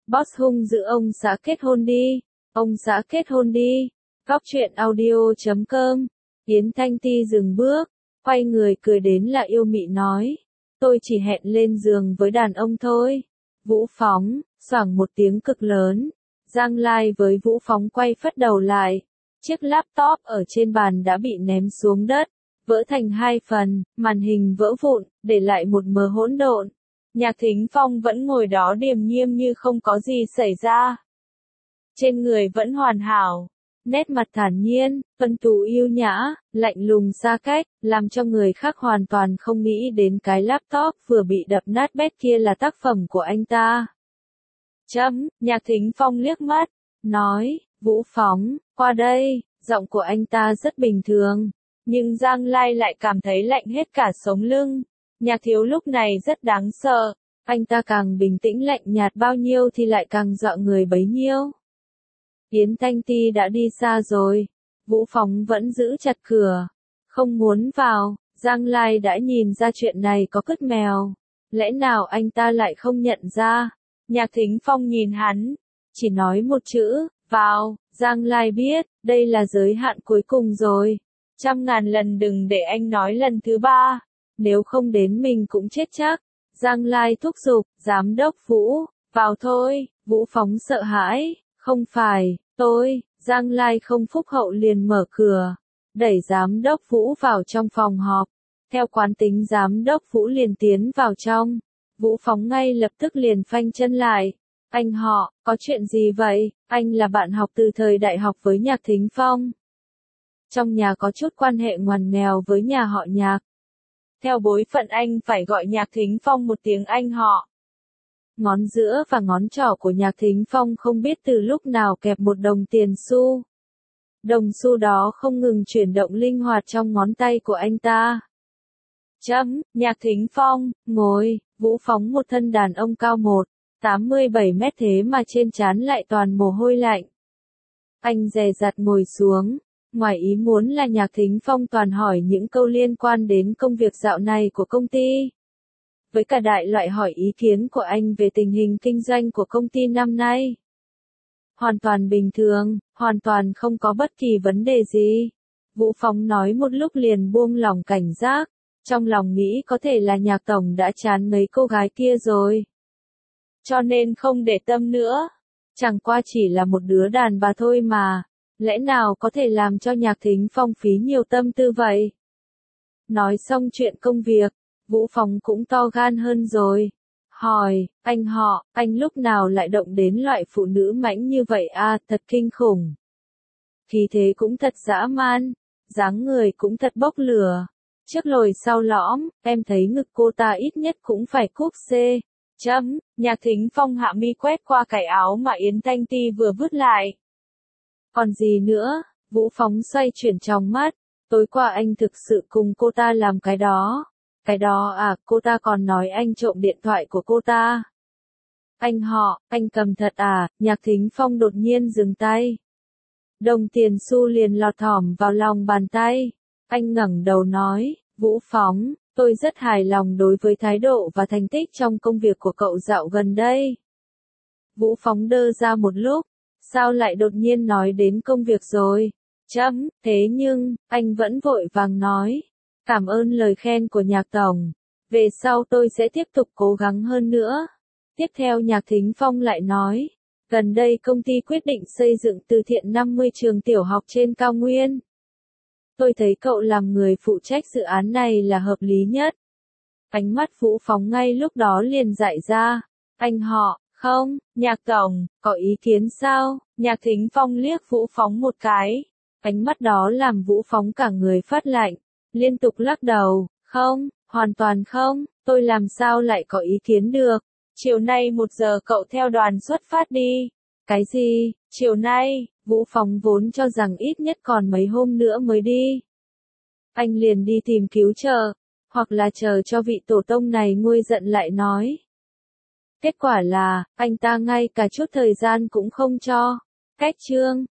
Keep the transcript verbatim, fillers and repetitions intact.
Boss hung dữ ông xã kết hôn đi, ông xã kết hôn đi. Góc truyện audio chấm com. Yến Thanh Ti dừng bước, quay người cười đến là yêu mị nói. Tôi chỉ hẹn lên giường với đàn ông thôi. Vũ Phóng, xoảng một tiếng cực lớn. Giang Lai với Vũ Phóng quay phất đầu lại. Chiếc laptop ở trên bàn đã bị ném xuống đất, vỡ thành hai phần, màn hình vỡ vụn, để lại một mớ hỗn độn. Nhạc Thính Phong vẫn ngồi đó điềm nhiên như không có gì xảy ra. Trên người vẫn hoàn hảo, nét mặt thản nhiên, tuấn tú yêu nhã, lạnh lùng xa cách, làm cho người khác hoàn toàn không nghĩ đến cái laptop vừa bị đập nát bét kia là tác phẩm của anh ta. Chấm, Nhạc Thính Phong liếc mắt, nói, Vũ Phóng, qua đây, giọng của anh ta rất bình thường, nhưng Giang Lai lại cảm thấy lạnh hết cả sống lưng. Nhạc thiếu lúc này rất đáng sợ, anh ta càng bình tĩnh lạnh nhạt bao nhiêu thì lại càng dọa người bấy nhiêu. Yến Thanh Ti đã đi xa rồi, Vũ Phóng vẫn giữ chặt cửa, không muốn vào. Giang Lai đã nhìn ra chuyện này có cứt mèo, lẽ nào anh ta lại không nhận ra. Nhạc Thính Phong nhìn hắn, chỉ nói một chữ, vào. Giang Lai biết, đây là giới hạn cuối cùng rồi, trăm ngàn lần đừng để anh nói lần thứ ba, nếu không đến mình cũng chết chắc. Giang Lai thúc giục, giám đốc Vũ, vào thôi. Vũ Phóng sợ hãi, không phải, tôi. Giang Lai không phúc hậu liền mở cửa, đẩy giám đốc Vũ vào trong phòng họp. Theo quán tính giám đốc Vũ liền tiến vào trong. Vũ Phóng ngay lập tức liền phanh chân lại. Anh họ, có chuyện gì vậy? Anh là bạn học từ thời đại học với Nhạc Thính Phong. Trong nhà có chút quan hệ ngoằn nghèo với nhà họ Nhạc. Theo bối phận anh phải gọi Nhạc Thính Phong một tiếng anh họ. Ngón giữa và ngón trỏ của Nhạc Thính Phong không biết từ lúc nào kẹp một đồng tiền xu. Đồng xu đó không ngừng chuyển động linh hoạt trong ngón tay của anh ta. Chấm, Nhạc Thính Phong, ngồi. Vũ Phóng một thân đàn ông cao một tám mươi bảy mét thế mà trên trán lại toàn mồ hôi lạnh. Anh dè dặt ngồi xuống. Ngoài ý muốn là Nhạc Thính Phong toàn hỏi những câu liên quan đến công việc dạo này của công ty. Với cả đại loại hỏi ý kiến của anh về tình hình kinh doanh của công ty năm nay. Hoàn toàn bình thường, hoàn toàn không có bất kỳ vấn đề gì. Vũ Phóng nói một lúc liền buông lỏng cảnh giác, trong lòng nghĩ có thể là Nhạc Tổng đã chán mấy cô gái kia rồi. Cho nên không để tâm nữa, chẳng qua chỉ là một đứa đàn bà thôi mà. Lẽ nào có thể làm cho Nhạc Thính Phong phí nhiều tâm tư vậy? Nói xong chuyện công việc, Vũ Phóng cũng to gan hơn rồi. Hỏi, anh họ, anh lúc nào lại động đến loại phụ nữ mãnh như vậy à, thật kinh khủng. Khí thế cũng thật dã man, dáng người cũng thật bốc lửa. Trước lồi sau lõm, em thấy ngực cô ta ít nhất cũng phải cúp C. Chấm, Nhạc Thính Phong hạ mi quét qua cái áo mà Yến Thanh Ti vừa vứt lại. Còn gì nữa? Vũ Phóng xoay chuyển trong mắt. Tối qua anh thực sự cùng cô ta làm cái đó. Cái đó à, cô ta còn nói anh trộm điện thoại của cô ta. Anh họ, anh cầm thật à? Nhạc Thính Phong đột nhiên dừng tay. Đồng tiền xu liền lọt thỏm vào lòng bàn tay. Anh ngẩng đầu nói, Vũ Phóng, tôi rất hài lòng đối với thái độ và thành tích trong công việc của cậu dạo gần đây. Vũ Phóng đơ ra một lúc. Sao lại đột nhiên nói đến công việc rồi? Chấm, thế nhưng, anh vẫn vội vàng nói. Cảm ơn lời khen của Nhạc Tổng. Về sau tôi sẽ tiếp tục cố gắng hơn nữa. Tiếp theo Nhạc Thính Phong lại nói. Gần đây công ty quyết định xây dựng từ thiện năm mươi trường tiểu học trên cao nguyên. Tôi thấy cậu làm người phụ trách dự án này là hợp lý nhất. Ánh mắt Vũ Phóng ngay lúc đó liền dại ra. Anh họ. Không, Nhạc Tổng, có ý kiến sao? Nhạc Thính Phong liếc Vũ Phóng một cái. Ánh mắt đó làm Vũ Phóng cả người phát lạnh. Liên tục lắc đầu. Không, hoàn toàn không, tôi làm sao lại có ý kiến được. Chiều nay một giờ cậu theo đoàn xuất phát đi. Cái gì? Chiều nay, Vũ Phóng vốn cho rằng ít nhất còn mấy hôm nữa mới đi. Anh liền đi tìm cứu trợ, hoặc là chờ cho vị tổ tông này nguôi giận lại nói. Kết quả là, anh ta ngay cả chút thời gian cũng không cho. Cách chương.